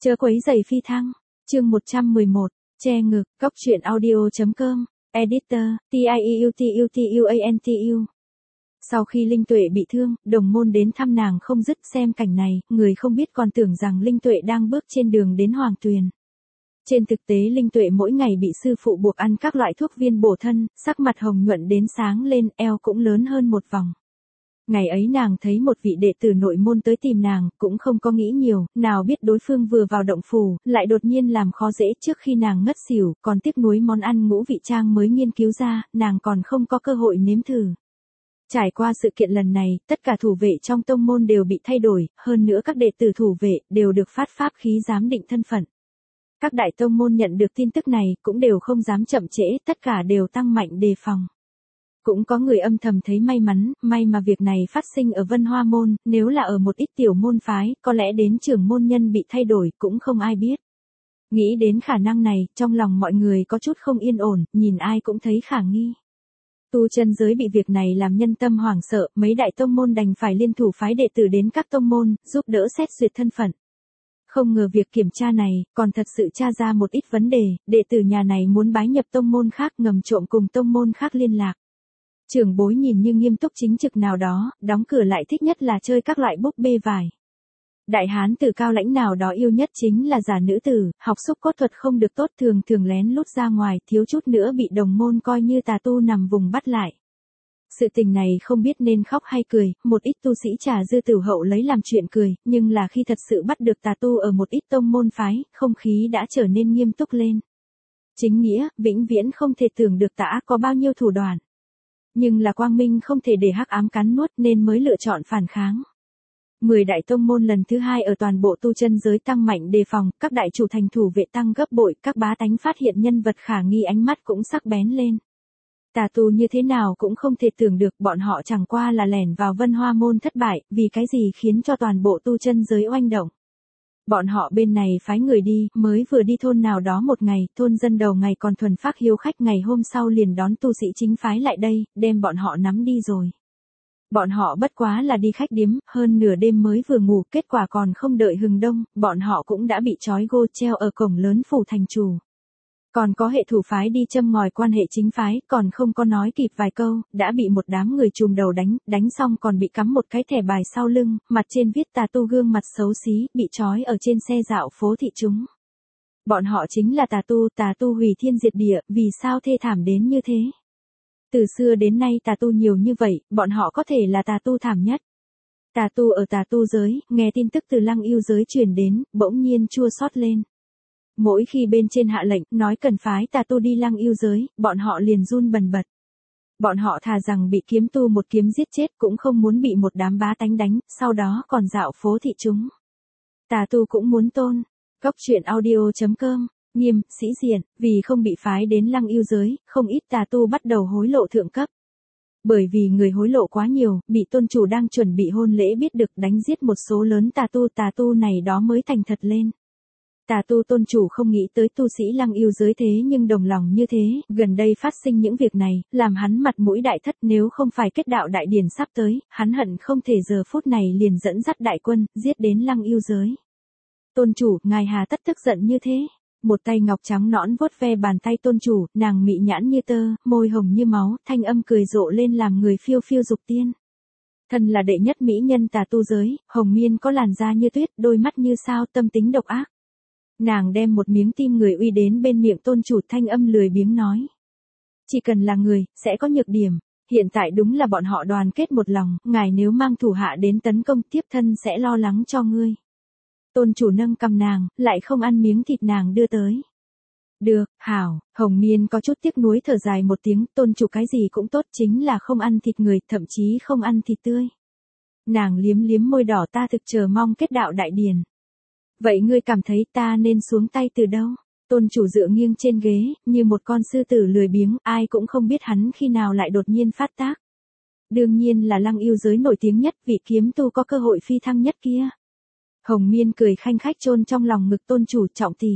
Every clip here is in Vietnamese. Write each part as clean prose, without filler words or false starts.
Chớ quấy rầy phi thăng. Chương 111, che ngực, Cóc truyện audio.com, editor, TIEUTUTUANTU. Sau khi Linh Tuệ bị thương, đồng môn đến thăm nàng không dứt, xem cảnh này, người không biết còn tưởng rằng Linh Tuệ đang bước trên đường đến Hoàng Tuyền. Trên thực tế Linh Tuệ mỗi ngày bị sư phụ buộc ăn các loại thuốc viên bổ thân, sắc mặt hồng nhuận đến sáng lên, eo cũng lớn hơn một vòng. Ngày ấy nàng thấy một vị đệ tử nội môn tới tìm nàng, cũng không có nghĩ nhiều, nào biết đối phương vừa vào động phủ, lại đột nhiên làm khó dễ trước khi nàng ngất xỉu, còn tiếc nuối món ăn ngũ vị trang mới nghiên cứu ra, nàng còn không có cơ hội nếm thử. Trải qua sự kiện lần này, tất cả thủ vệ trong tông môn đều bị thay đổi, hơn nữa các đệ tử thủ vệ đều được phát pháp khí giám định thân phận. Các đại tông môn nhận được tin tức này cũng đều không dám chậm trễ, tất cả đều tăng mạnh đề phòng. Cũng có người âm thầm thấy may mắn, may mà việc này phát sinh ở Vân Hoa môn, nếu là ở một ít tiểu môn phái, có lẽ đến trưởng môn nhân bị thay đổi cũng không ai biết. Nghĩ đến khả năng này, trong lòng mọi người có chút không yên ổn, nhìn ai cũng thấy khả nghi. Tu chân giới bị việc này làm nhân tâm hoảng sợ, mấy đại tông môn đành phải liên thủ phái đệ tử đến các tông môn, giúp đỡ xét duyệt thân phận. Không ngờ việc kiểm tra này, còn thật sự tra ra một ít vấn đề, đệ tử nhà này muốn bái nhập tông môn khác, ngầm trộm cùng tông môn khác liên lạc. Trưởng bối nhìn như nghiêm túc chính trực nào đó, đóng cửa lại thích nhất là chơi các loại búp bê vải. Đại hán tử cao lãnh nào đó yêu nhất chính là giả nữ tử, học xúc cốt thuật không được tốt, thường thường lén lút ra ngoài, thiếu chút nữa bị đồng môn coi như tà tu nằm vùng bắt lại. Sự tình này không biết nên khóc hay cười, một ít tu sĩ trà dư tử hậu lấy làm chuyện cười, nhưng là khi thật sự bắt được tà tu ở một ít tông môn phái, không khí đã trở nên nghiêm túc lên. Chính nghĩa, vĩnh viễn không thể tưởng được tà ác có bao nhiêu thủ đoạn. Nhưng là quang minh không thể để hắc ám cắn nuốt nên mới lựa chọn phản kháng. 10 đại tông môn lần thứ 2 ở toàn bộ tu chân giới tăng mạnh đề phòng, các đại chủ thành thủ vệ tăng gấp bội, các bá tánh phát hiện nhân vật khả nghi ánh mắt cũng sắc bén lên. Tà tu như thế nào cũng không thể tưởng được, bọn họ chẳng qua là lẻn vào Vân Hoa môn thất bại, vì cái gì khiến cho toàn bộ tu chân giới oanh động. Bọn họ bên này phái người đi, mới vừa đi thôn nào đó một ngày, thôn dân đầu ngày còn thuần phác hiếu khách, ngày hôm sau liền đón tu sĩ chính phái lại đây, đem bọn họ nắm đi rồi. Bọn họ bất quá là đi khách điếm, hơn nửa đêm mới vừa ngủ, kết quả còn không đợi hừng đông, bọn họ cũng đã bị trói gô treo ở cổng lớn phủ thành chủ. Còn có hệ thủ phái đi châm ngòi quan hệ chính phái, còn không có nói kịp vài câu, đã bị một đám người trùm đầu đánh xong còn bị cắm một cái thẻ bài sau lưng, mặt trên viết tà tu gương mặt xấu xí, bị trói ở trên xe dạo phố thị chúng. Bọn họ chính là tà tu hủy thiên diệt địa, vì sao thê thảm đến như thế? Từ xưa đến nay tà tu nhiều như vậy, bọn họ có thể là tà tu thảm nhất. Tà tu ở tà tu giới, nghe tin tức từ Lăng Yêu giới truyền đến, bỗng nhiên chua xót lên. Mỗi khi bên trên hạ lệnh, nói cần phái tà tu đi Lăng Yêu giới, bọn họ liền run bần bật. Bọn họ thà rằng bị kiếm tu một kiếm giết chết cũng không muốn bị một đám bá tánh đánh, sau đó còn dạo phố thị chúng. Tà tu cũng muốn tôn. Cóc truyện audio.com, nghiêm, sĩ diện, vì không bị phái đến Lăng Yêu giới, không ít tà tu bắt đầu hối lộ thượng cấp. Bởi vì người hối lộ quá nhiều, bị tôn chủ đang chuẩn bị hôn lễ biết được, đánh giết một số lớn tà tu này đó mới thành thật lên. Tà tu tôn chủ không nghĩ tới tu sĩ Lăng Yêu giới thế nhưng đồng lòng như thế, gần đây phát sinh những việc này, làm hắn mặt mũi đại thất, nếu không phải kết đạo đại điển sắp tới, hắn hận không thể giờ phút này liền dẫn dắt đại quân, giết đến Lăng Yêu giới. Tôn chủ, ngài hà tất tức giận như thế? Một tay ngọc trắng nõn vuốt ve bàn tay tôn chủ, nàng mị nhãn như tơ, môi hồng như máu, thanh âm cười rộ lên làm người phiêu phiêu dục tiên. Thân là đệ nhất mỹ nhân tà tu giới, hồng miên có làn da như tuyết, đôi mắt như sao, tâm tính độc ác. Nàng đem một miếng tim người uy đến bên miệng tôn chủ, thanh âm lười biếng nói. Chỉ cần là người, sẽ có nhược điểm. Hiện tại đúng là bọn họ đoàn kết một lòng, ngài nếu mang thủ hạ đến tấn công tiếp thân sẽ lo lắng cho ngươi. Tôn chủ nâng cầm nàng, lại không ăn miếng thịt nàng đưa tới. Được, hảo, hồng miên có chút tiếc nuối thở dài một tiếng, tôn chủ cái gì cũng tốt, chính là không ăn thịt người, thậm chí không ăn thịt tươi. Nàng liếm liếm môi đỏ, ta thực chờ mong kết đạo đại điển. Vậy ngươi cảm thấy ta nên xuống tay từ đâu? Tôn chủ dựa nghiêng trên ghế, như một con sư tử lười biếng, ai cũng không biết hắn khi nào lại đột nhiên phát tác. Đương nhiên là Lăng Yêu giới nổi tiếng nhất, vị kiếm tu có cơ hội phi thăng nhất kia. Hồng miên cười khanh khách chôn trong lòng ngực tôn chủ, trọng tỷ.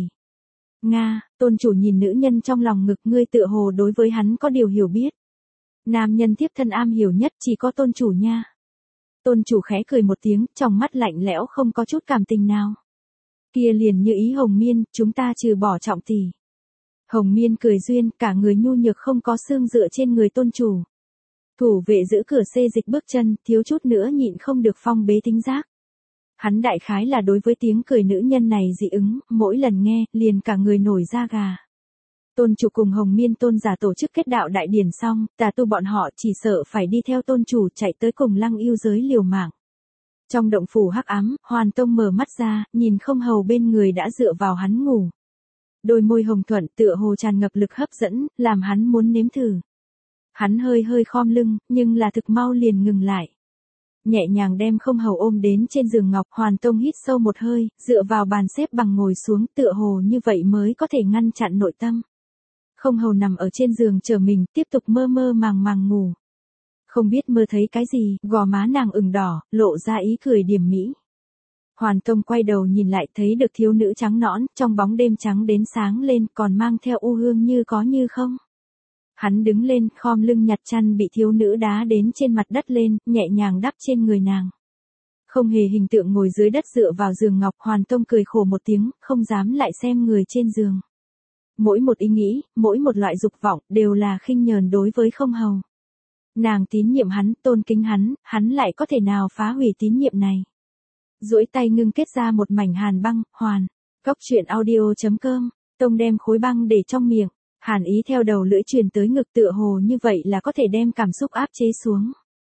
Nga, tôn chủ nhìn nữ nhân trong lòng ngực, ngươi tựa hồ đối với hắn có điều hiểu biết. Nam nhân tiếp thân am hiểu nhất chỉ có tôn chủ nha. Tôn chủ khẽ cười một tiếng, trong mắt lạnh lẽo không có chút cảm tình nào. Kia liền như ý Hồng Miên, chúng ta trừ bỏ trọng tỷ. Hồng Miên cười duyên, cả người nhu nhược không có xương dựa trên người tôn chủ. Thủ vệ giữ cửa xê dịch bước chân, thiếu chút nữa nhịn không được phong bế tính giác. Hắn đại khái là đối với tiếng cười nữ nhân này dị ứng, mỗi lần nghe, liền cả người nổi da gà. Tôn chủ cùng Hồng Miên tôn giả tổ chức kết đạo đại điển xong, tà tu bọn họ chỉ sợ phải đi theo tôn chủ chạy tới cùng Lăng Yêu giới liều mạng. Trong động phủ hắc ám, Hoàn Tông mở mắt ra, nhìn Không Hầu bên người đã dựa vào hắn ngủ. Đôi môi hồng thuận tựa hồ tràn ngập lực hấp dẫn, làm hắn muốn nếm thử. Hắn hơi hơi khom lưng, nhưng là thực mau liền ngừng lại. Nhẹ nhàng đem Không Hầu ôm đến trên giường ngọc, Hoàn Tông hít sâu một hơi, dựa vào bàn xếp bằng ngồi xuống, tựa hồ như vậy mới có thể ngăn chặn nội tâm. Không Hầu nằm ở trên giường chờ mình, tiếp tục mơ mơ màng màng ngủ. Không biết mơ thấy cái gì, gò má nàng ửng đỏ, lộ ra ý cười điềm mỹ. Hoàn Tông quay đầu nhìn lại thấy được thiếu nữ trắng nõn, trong bóng đêm trắng đến sáng lên, còn mang theo u hương như có như không. Hắn đứng lên, khom lưng nhặt chăn bị thiếu nữ đá đến trên mặt đất lên, nhẹ nhàng đắp trên người nàng. Không hề hình tượng ngồi dưới đất dựa vào giường ngọc, Hoàn Tông cười khổ một tiếng, không dám lại xem người trên giường. Mỗi một ý nghĩ, mỗi một loại dục vọng, đều là khinh nhờn đối với Không Hầu. Nàng tín nhiệm hắn, tôn kính hắn lại có thể nào phá hủy tín nhiệm này. Duỗi tay ngưng kết ra một mảnh hàn băng, hoàn. Góc truyện audio.com, Tông đem khối băng để trong miệng, hàn ý theo đầu lưỡi truyền tới ngực tựa hồ như vậy là có thể đem cảm xúc áp chế xuống.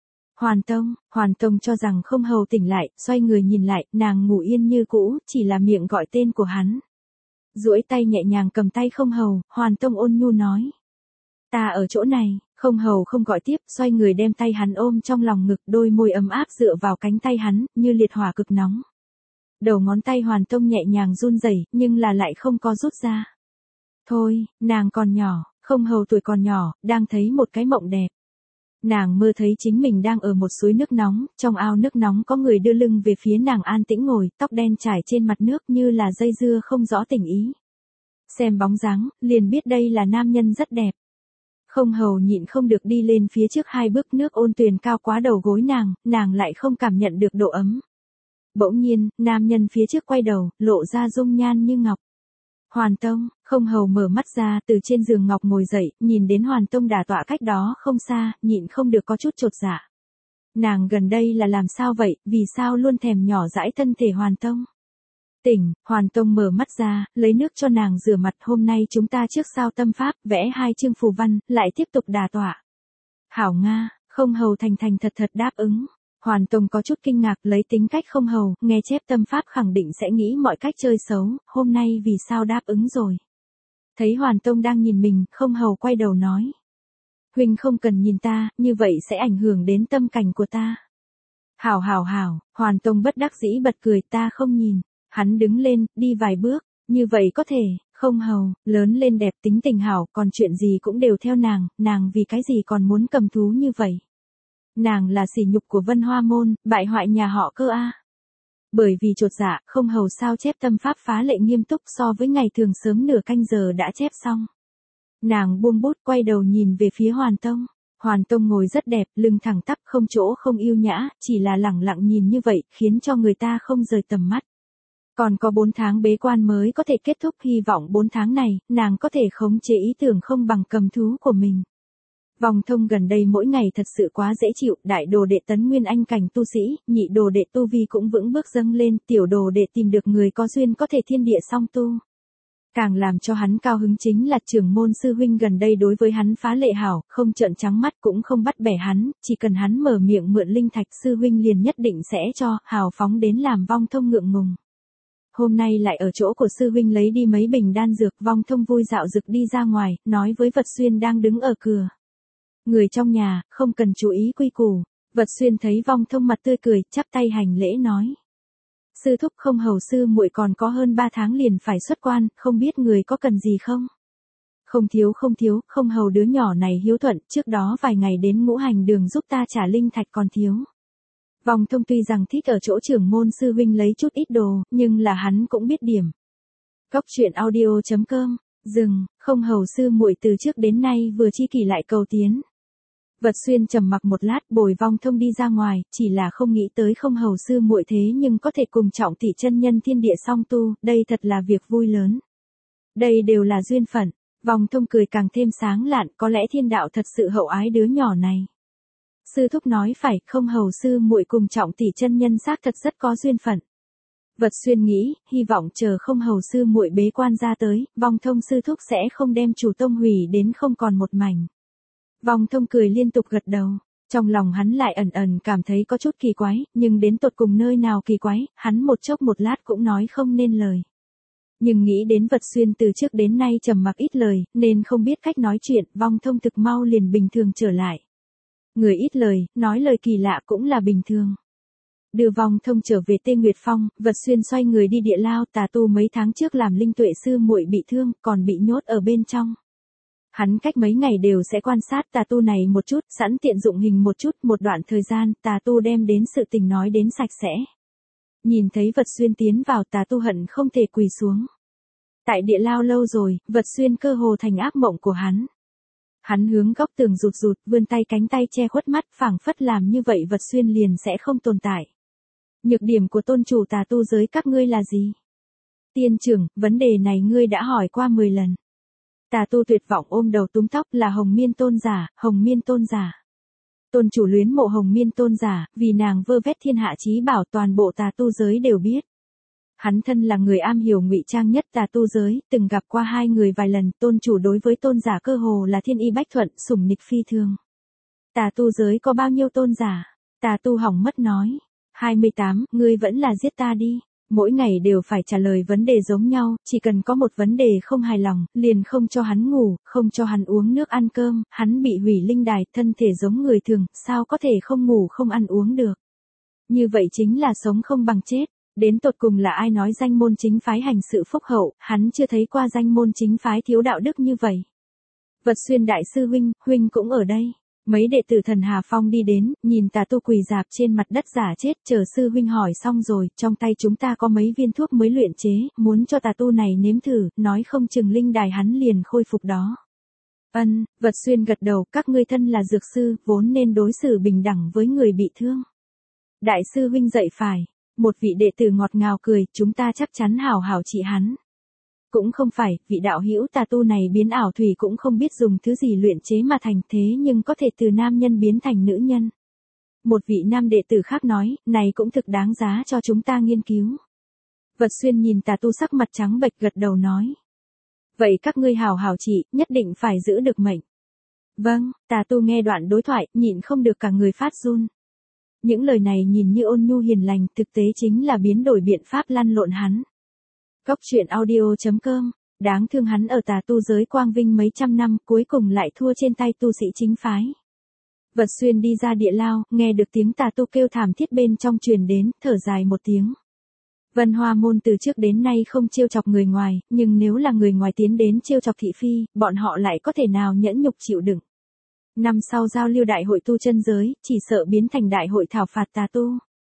Hoàn Tông cho rằng Không Hầu tỉnh lại, xoay người nhìn lại, nàng ngủ yên như cũ, chỉ là miệng gọi tên của hắn. Duỗi tay nhẹ nhàng cầm tay Không Hầu, Hoàn Tông ôn nhu nói. Ta ở chỗ này. Không Hầu không gọi tiếp, xoay người đem tay hắn ôm trong lòng ngực, đôi môi ấm áp dựa vào cánh tay hắn, như liệt hỏa cực nóng. Đầu ngón tay Hoàn Tông nhẹ nhàng run rẩy, nhưng là lại không có rút ra. Thôi, nàng còn nhỏ, Không Hầu tuổi còn nhỏ, đang thấy một cái mộng đẹp. Nàng mơ thấy chính mình đang ở một suối nước nóng, trong ao nước nóng có người đưa lưng về phía nàng an tĩnh ngồi, tóc đen trải trên mặt nước như là dây dưa không rõ tình ý. Xem bóng dáng, liền biết đây là nam nhân rất đẹp. Không Hầu nhịn không được đi lên phía trước 2 bước, nước ôn tuyền cao quá đầu gối nàng lại không cảm nhận được độ ấm. Bỗng nhiên, nam nhân phía trước quay đầu, lộ ra dung nhan như ngọc. Hoàn Tông, Không Hầu mở mắt ra, từ trên giường ngọc ngồi dậy, nhìn đến Hoàn Tông đả tọa cách đó không xa, nhịn không được có chút chột dạ. Nàng gần đây là làm sao vậy, vì sao luôn thèm nhỏ dãi thân thể Hoàn Tông? Tỉnh, Hoàn Tông mở mắt ra, lấy nước cho nàng rửa mặt, hôm nay chúng ta trước sao tâm pháp, vẽ 2 chương phù văn, lại tiếp tục đả tọa. Hảo Nga, Không Hầu thành thật đáp ứng. Hoàn Tông có chút kinh ngạc, lấy tính cách Không Hầu, nghe chép tâm pháp khẳng định sẽ nghĩ mọi cách chơi xấu, hôm nay vì sao đáp ứng rồi. Thấy Hoàn Tông đang nhìn mình, Không Hầu quay đầu nói. Huynh không cần nhìn ta, như vậy sẽ ảnh hưởng đến tâm cảnh của ta. Hảo, Hoàn Tông bất đắc dĩ bật cười, ta không nhìn. Hắn đứng lên, đi vài bước, như vậy có thể, Không Hầu, lớn lên đẹp tính tình hảo, còn chuyện gì cũng đều theo nàng vì cái gì còn muốn cầm thú như vậy. Nàng là sỉ nhục của Vân Hoa Môn, bại hoại nhà họ Cơ a. Bởi vì chột dạ, Không Hầu sao chép tâm pháp phá lệ nghiêm túc, so với ngày thường sớm nửa canh giờ đã chép xong. Nàng buông bút quay đầu nhìn về phía Hoàn Tông. Hoàn Tông ngồi rất đẹp, lưng thẳng tắp, không chỗ không yêu nhã, chỉ là lẳng lặng nhìn như vậy, khiến cho người ta không rời tầm mắt. Còn có 4 tháng bế quan mới có thể kết thúc, hy vọng 4 tháng này, nàng có thể khống chế ý tưởng không bằng cầm thú của mình. Vòng thông gần đây mỗi ngày thật sự quá dễ chịu, đại đồ đệ tấn nguyên anh cảnh tu sĩ, nhị đồ đệ tu vi cũng vững bước dâng lên, tiểu đồ đệ tìm được người có duyên có thể thiên địa song tu. Càng làm cho hắn cao hứng chính là trưởng môn sư huynh gần đây đối với hắn phá lệ hảo, không trợn trắng mắt cũng không bắt bẻ hắn, chỉ cần hắn mở miệng mượn linh thạch sư huynh liền nhất định sẽ cho, hào phóng đến làm Vong Thông ngượng ngùng. Hôm nay lại ở chỗ của sư huynh lấy đi mấy bình đan dược, Vong Thông vui dạo dực đi ra ngoài, nói với Vật Xuyên đang đứng ở cửa. Người trong nhà, không cần chú ý quy củ. Vật Xuyên thấy Vong Thông mặt tươi cười, chắp tay hành lễ nói. Sư thúc Không Hầu sư muội còn có hơn 3 tháng liền phải xuất quan, không biết người có cần gì không? Không thiếu, Không Hầu đứa nhỏ này hiếu thuận, trước đó vài ngày đến Ngũ Hành Đường giúp ta trả linh thạch còn thiếu. Vong Thông tuy rằng thích ở chỗ trưởng môn sư huynh lấy chút ít đồ, nhưng là hắn cũng biết điểm. Góc truyện audio.com, Không Hầu sư muội từ trước đến nay vừa chi kỷ lại cầu tiến. Vật Xuyên trầm mặc một lát, Bồi Vong Thông đi ra ngoài, chỉ là không nghĩ tới không hầu sư muội thế nhưng có thể cùng Trọng tỷ chân nhân thiên địa song tu, đây thật là việc vui lớn. Đây đều là duyên phận. Vong Thông cười càng thêm sáng lạn, có lẽ thiên đạo thật sự hậu ái đứa nhỏ này. Sư thúc nói phải, không hầu sư muội cùng Trọng tỷ chân nhân xác thật rất có duyên phận. Vật Xuyên nghĩ, hy vọng chờ không hầu sư muội bế quan ra tới, Vong Thông sư thúc sẽ không đem chủ tông hủy đến không còn một mảnh. Vong Thông cười liên tục gật đầu, trong lòng hắn lại ẩn ẩn cảm thấy có chút kỳ quái, nhưng đến tột cùng nơi nào kỳ quái, hắn một chốc một lát cũng nói không nên lời. Nhưng nghĩ đến Vật Xuyên từ trước đến nay trầm mặc ít lời, nên không biết cách nói chuyện, Vong Thông thực mau liền bình thường trở lại. Người ít lời, nói lời kỳ lạ cũng là bình thường. Đưa Vong Thông trở về Tê Nguyệt Phong, Vật Xuyên xoay người đi địa lao, Tà Tu mấy tháng trước làm linh tuệ sư muội bị thương, còn bị nhốt ở bên trong. Hắn cách mấy ngày đều sẽ quan sát Tà Tu này một chút, sẵn tiện dụng hình một chút, một đoạn thời gian, Tà Tu đem đến sự tình nói đến sạch sẽ. Nhìn thấy Vật Xuyên tiến vào, Tà Tu hận không thể quỳ xuống. Tại địa lao lâu rồi, Vật Xuyên cơ hồ thành ác mộng của hắn. Hắn hướng góc tường rụt rụt, vươn tay cánh tay che khuất mắt, phảng phất làm như vậy Vật Xuyên liền sẽ không tồn tại. Nhược điểm của tôn chủ Tà Tu giới các ngươi là gì? Tiên trưởng, vấn đề này ngươi đã hỏi qua 10 lần. Tà Tu tuyệt vọng ôm đầu túm tóc, là Hồng Miên tôn giả, Hồng Miên tôn giả. Tôn chủ luyến mộ Hồng Miên tôn giả, vì nàng vơ vét thiên hạ chí bảo, toàn bộ Tà Tu giới đều biết. Hắn thân là người am hiểu ngụy trang nhất Tà Tu giới, từng gặp qua hai người vài lần, tôn chủ đối với tôn giả cơ hồ là thiên y bách thuận, sủng nịch phi thường. Tà Tu giới có bao nhiêu tôn giả? Tà Tu hỏng mất nói. 28, ngươi vẫn là giết ta đi. Mỗi ngày đều phải trả lời vấn đề giống nhau, chỉ cần có một vấn đề không hài lòng, liền không cho hắn ngủ, không cho hắn uống nước ăn cơm, hắn bị hủy linh đài, thân thể giống người thường, sao có thể không ngủ không ăn uống được. Như vậy chính là sống không bằng chết. Đến tột cùng là ai nói danh môn chính phái hành sự phúc hậu, hắn chưa thấy qua danh môn chính phái thiếu đạo đức như vậy. Vật Xuyên đại sư huynh cũng ở đây. Mấy đệ tử Thần Hà Phong đi đến, nhìn Tà Tu quỳ rạp trên mặt đất giả chết, chờ sư huynh hỏi xong rồi, trong tay chúng ta có mấy viên thuốc mới luyện chế, muốn cho Tà Tu này nếm thử, nói không chừng linh đài hắn liền khôi phục đó. Vật Xuyên gật đầu, các ngươi thân là dược sư, vốn nên đối xử bình đẳng với người bị thương. Đại sư huynh dạy phải. Một vị đệ tử ngọt ngào cười, chúng ta chắc chắn hảo hảo trị hắn. Cũng không phải, vị đạo hữu Tà Tu này biến ảo thủy cũng không biết dùng thứ gì luyện chế mà thành, thế nhưng có thể từ nam nhân biến thành nữ nhân. Một vị nam đệ tử khác nói, này cũng thực đáng giá cho chúng ta nghiên cứu. Vật Xuyên nhìn Tà Tu sắc mặt trắng bệch gật đầu nói. Vậy các ngươi hảo hảo trị, nhất định phải giữ được mệnh. Vâng, Tà Tu nghe đoạn đối thoại, nhịn không được cả người phát run. Những lời này nhìn như ôn nhu hiền lành, thực tế chính là biến đổi biện pháp lăn lộn hắn. Góc truyện audio.com, đáng thương hắn ở Tà Tu giới quang vinh mấy trăm năm, cuối cùng lại thua trên tay tu sĩ chính phái. Vật Xuyên đi ra địa lao, nghe được tiếng Tà Tu kêu thảm thiết bên trong truyền đến, thở dài một tiếng. Vân Hoa môn từ trước đến nay không trêu chọc người ngoài, nhưng nếu là người ngoài tiến đến trêu chọc thị phi, bọn họ lại có thể nào nhẫn nhục chịu đựng. Năm sau giao lưu đại hội tu chân giới, chỉ sợ biến thành đại hội thảo phạt Tà Tu.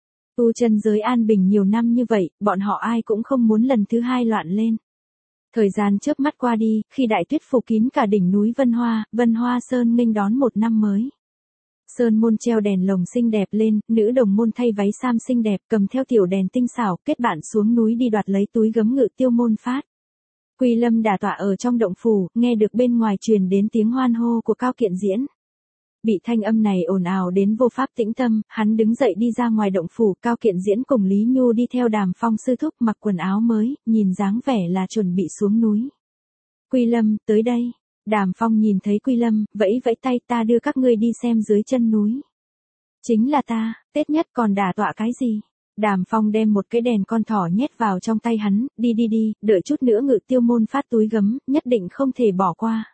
Tu chân giới an bình nhiều năm như vậy, bọn họ ai cũng không muốn lần thứ hai loạn lên. Thời gian chớp mắt qua đi, khi đại tuyết phủ kín cả đỉnh núi Vân Hoa Sơn nghênh đón một năm mới. Sơn môn treo đèn lồng xinh đẹp lên, nữ đồng môn thay váy sam xinh đẹp, cầm theo tiểu đèn tinh xảo, kết bạn xuống núi đi đoạt lấy túi gấm ngự tiêu môn phát. Quy Lâm đả tọa ở trong động phủ, nghe được bên ngoài truyền đến tiếng hoan hô của Cao Kiện Diễn. Bị thanh âm này ồn ào đến vô pháp tĩnh tâm, hắn đứng dậy đi ra ngoài động phủ, Cao Kiện Diễn cùng Lý Nhu đi theo Đàm Phong sư thúc mặc quần áo mới, nhìn dáng vẻ là chuẩn bị xuống núi. Quy Lâm, tới đây. Đàm Phong nhìn thấy Quy Lâm, vẫy vẫy tay, ta đưa các ngươi đi xem dưới chân núi. Chính là ta, Tết nhất còn đả tọa cái gì? Đàm Phong đem một cái đèn con thỏ nhét vào trong tay hắn, đi, đợi chút nữa ngự tiêu môn phát túi gấm, nhất định không thể bỏ qua.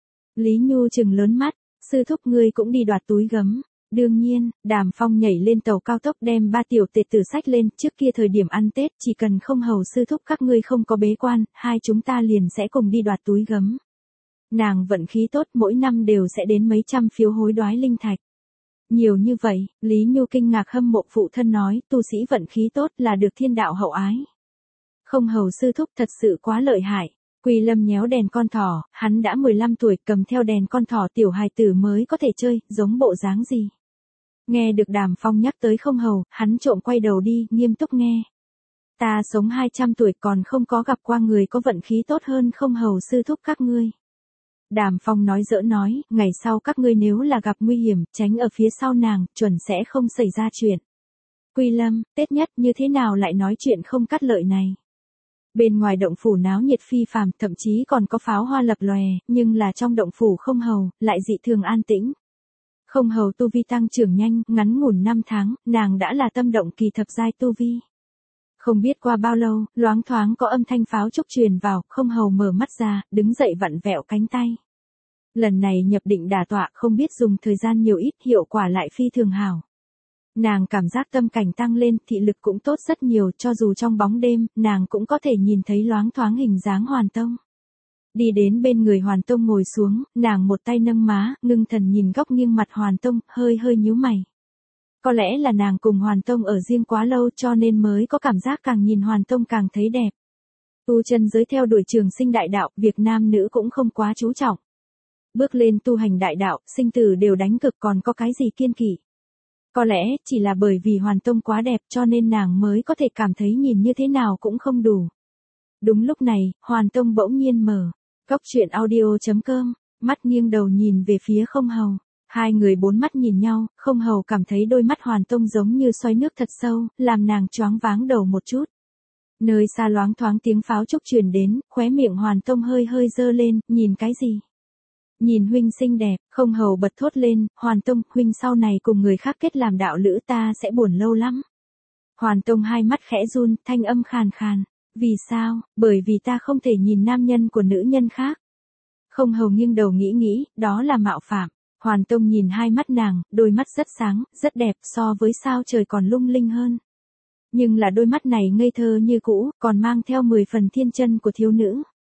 Lý Nhu trừng lớn mắt, sư thúc ngươi cũng đi đoạt túi gấm. Đương nhiên, Đàm Phong nhảy lên tàu cao tốc đem 3 tiểu tệ tử sách lên, trước kia thời điểm ăn Tết, chỉ cần không hầu sư thúc các ngươi không có bế quan, hai chúng ta liền sẽ cùng đi đoạt túi gấm. Nàng vận khí tốt, mỗi năm đều sẽ đến mấy trăm phiếu hối đoái linh thạch. Nhiều như vậy, Lý Nhu kinh ngạc hâm mộ phụ thân nói, tu sĩ vận khí tốt là được thiên đạo hậu ái. Không hầu sư thúc thật sự quá lợi hại. Quy Lâm nhéo đèn con thỏ, hắn đã 15 tuổi, cầm theo đèn con thỏ tiểu hài tử mới có thể chơi, giống bộ dáng gì. Nghe được Đàm Phong nhắc tới Không Hầu, hắn trộm quay đầu đi, nghiêm túc nghe. Ta sống 200 tuổi còn không có gặp qua người có vận khí tốt hơn Không Hầu sư thúc các ngươi. Đàm Phong nói giỡn nói, ngày sau các ngươi nếu là gặp nguy hiểm, tránh ở phía sau nàng, chuẩn sẽ không xảy ra chuyện. Quy Lâm, Tết nhất như thế nào lại nói chuyện không cắt lợi này. Bên ngoài động phủ náo nhiệt phi phàm, thậm chí còn có pháo hoa lập lòe, nhưng là trong động phủ Không Hầu, lại dị thường an tĩnh. Không Hầu tu vi tăng trưởng nhanh, ngắn ngủn 5 tháng, nàng đã là tâm động kỳ thập giai tu vi. Không biết qua bao lâu, loáng thoáng có âm thanh pháo trúc truyền vào, Không Hầu mở mắt ra, đứng dậy vặn vẹo cánh tay. Lần này nhập định đả tọa, không biết dùng thời gian nhiều ít, hiệu quả lại phi thường hảo. Nàng cảm giác tâm cảnh tăng lên, thị lực cũng tốt rất nhiều, cho dù trong bóng đêm, nàng cũng có thể nhìn thấy loáng thoáng hình dáng Hoàn Tông. Đi đến bên người Hoàn Tông ngồi xuống, nàng một tay nâng má, ngưng thần nhìn góc nghiêng mặt Hoàn Tông, hơi hơi nhíu mày. Có lẽ là nàng cùng Hoàn Tông ở riêng quá lâu cho nên mới có cảm giác càng nhìn Hoàn Tông càng thấy đẹp. Tu chân giới theo đuổi trường sinh đại đạo, việc nam nữ cũng không quá chú trọng. Bước lên tu hành đại đạo, sinh tử đều đánh cực còn có cái gì kiên kỵ. Có lẽ, chỉ là bởi vì Hoàn Tông quá đẹp cho nên nàng mới có thể cảm thấy nhìn như thế nào cũng không đủ. Đúng lúc này, Hoàn Tông bỗng nhiên mở. Góc truyện audio.com, mắt nghiêng đầu nhìn về phía Không Hầu. Hai người bốn mắt nhìn nhau, Không Hầu cảm thấy đôi mắt Hoàn Tông giống như xoáy nước thật sâu, làm nàng choáng váng đầu một chút. Nơi xa loáng thoáng tiếng pháo trúc truyền đến, khóe miệng Hoàn Tông hơi hơi dơ lên, nhìn cái gì? Nhìn huynh xinh đẹp, Không Hầu bật thốt lên, Hoàn Tông, huynh sau này cùng người khác kết làm đạo lữ ta sẽ buồn lâu lắm. Hoàn Tông hai mắt khẽ run, thanh âm khàn khàn. Vì sao? Bởi vì ta không thể nhìn nam nhân của nữ nhân khác. Không Hầu nghiêng đầu nghĩ, đó là mạo phạm. Hoàn Tông nhìn hai mắt nàng, đôi mắt rất sáng, rất đẹp, so với sao trời còn lung linh hơn. Nhưng là đôi mắt này ngây thơ như cũ, còn mang theo 10 phần thiên chân của thiếu nữ.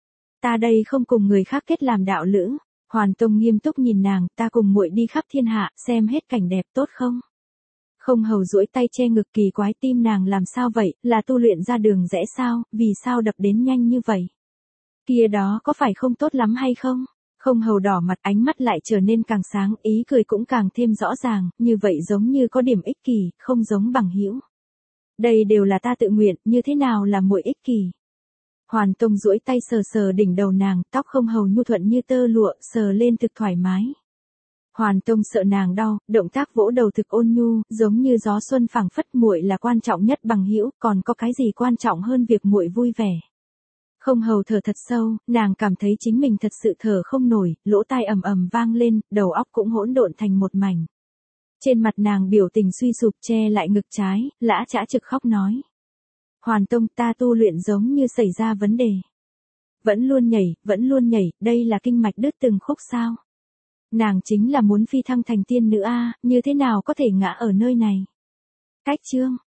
Ta đây không cùng người khác kết làm đạo lữ. Hoàn Tông nghiêm túc nhìn nàng, ta cùng muội đi khắp thiên hạ, xem hết cảnh đẹp tốt không? Không Hầu duỗi tay che ngực kỳ quái, tim nàng làm sao vậy, là tu luyện ra đường rẽ sao, vì sao đập đến nhanh như vậy? Kia đó có phải không tốt lắm hay không? Không Hầu đỏ mặt, ánh mắt lại trở nên càng sáng, ý cười cũng càng thêm rõ ràng, như vậy giống như có điểm ích kỷ, không giống bằng hữu. Đây đều là ta tự nguyện, như thế nào là muội ích kỷ? Hoàn Tông duỗi tay sờ sờ đỉnh đầu nàng, tóc Không Hầu nhu thuận như tơ lụa, sờ lên thực thoải mái. Hoàn Tông sợ nàng đau, động tác vỗ đầu thực ôn nhu, giống như gió xuân phảng phất, muội là quan trọng nhất bằng hữu, còn có cái gì quan trọng hơn việc muội vui vẻ. Không Hầu thở thật sâu, nàng cảm thấy chính mình thật sự thở không nổi, lỗ tai ầm ầm vang lên, đầu óc cũng hỗn độn thành một mảnh. Trên mặt nàng biểu tình suy sụp, che lại ngực trái, lã chã trực khóc nói. Hoàn Tông, ta tu luyện giống như xảy ra vấn đề. Vẫn luôn nhảy, đây là kinh mạch đứt từng khúc sao? Nàng chính là muốn phi thăng thành tiên nữ a, như thế nào có thể ngã ở nơi này? Cách chương